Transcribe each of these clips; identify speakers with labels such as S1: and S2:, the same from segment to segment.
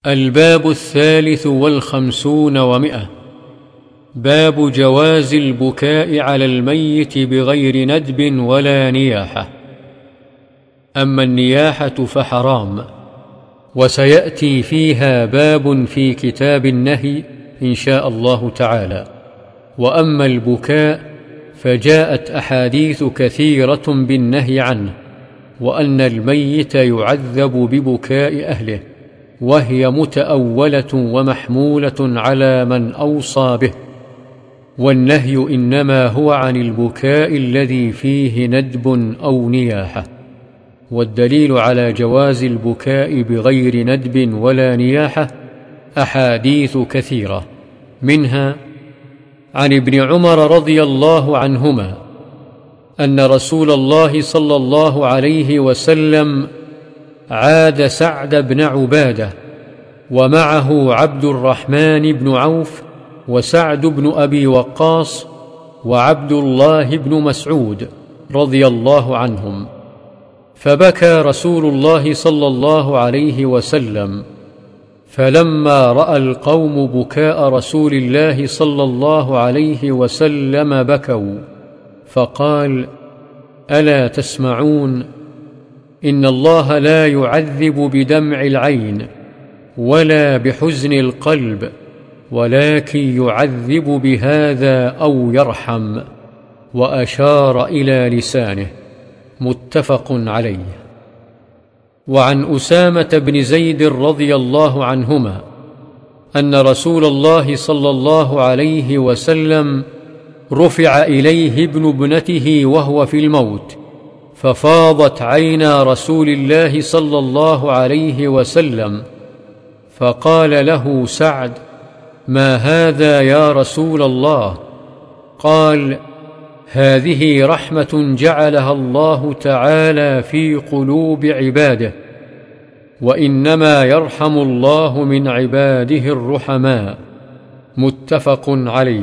S1: الباب 53 و100. باب جواز البكاء على الميت بغير ندب ولا نياحة. أما النياحة فحرام، وسيأتي فيها باب في كتاب النهي إن شاء الله تعالى. وأما البكاء فجاءت أحاديث كثيرة بالنهي عنه، وأن الميت يعذب ببكاء أهله، وهي متأولة ومحمولة على من أوصى به، والنهي إنما هو عن البكاء الذي فيه ندب أو نياحة. والدليل على جواز البكاء بغير ندب ولا نياحة أحاديث كثيرة، منها عن ابن عمر رضي الله عنهما أن رسول الله صلى الله عليه وسلم عاد سعد بن عبادة، ومعه عبد الرحمن بن عوف وسعد بن أبي وقاص وعبد الله بن مسعود رضي الله عنهم، فبكى رسول الله صلى الله عليه وسلم، فلما رأى القوم بكاء رسول الله صلى الله عليه وسلم بكوا، فقال: ألا تسمعون؟ إن الله لا يعذب بدمع العين ولا بحزن القلب، ولكن يعذب بهذا أو يرحم. وأشار إلى لسانه. متفق عليه. وعن أسامة بن زيد رضي الله عنهما أن رسول الله صلى الله عليه وسلم رفع إليه ابن ابنته وهو في الموت، ففاضت عينا رسول الله صلى الله عليه وسلم، فقال له سعد: ما هذا يا رسول الله؟ قال: هذه رحمة جعلها الله تعالى في قلوب عباده، وإنما يرحم الله من عباده الرحماء. متفق عليه.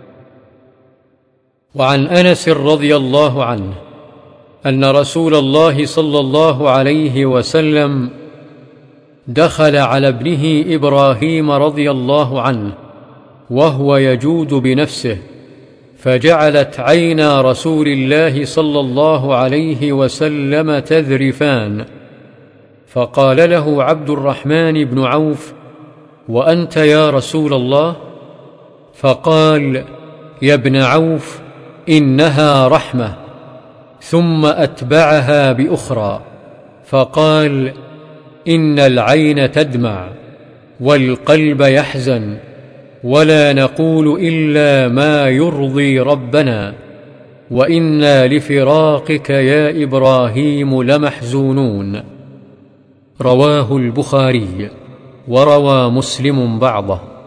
S1: وعن أنس رضي الله عنه أن رسول الله صلى الله عليه وسلم دخل على ابنه إبراهيم رضي الله عنه وهو يجود بنفسه، فجعلت عينا رسول الله صلى الله عليه وسلم تذرفان، فقال له عبد الرحمن بن عوف: وأنت يا رسول الله؟ فقال: يا ابن عوف، إنها رحمة. ثم أتبعها بأخرى فقال: إن العين تدمع والقلب يحزن، ولا نقول إلا ما يرضي ربنا، وإنا لفراقك يا إبراهيم لمحزونون. رواه البخاري، وروى مسلم بعضه.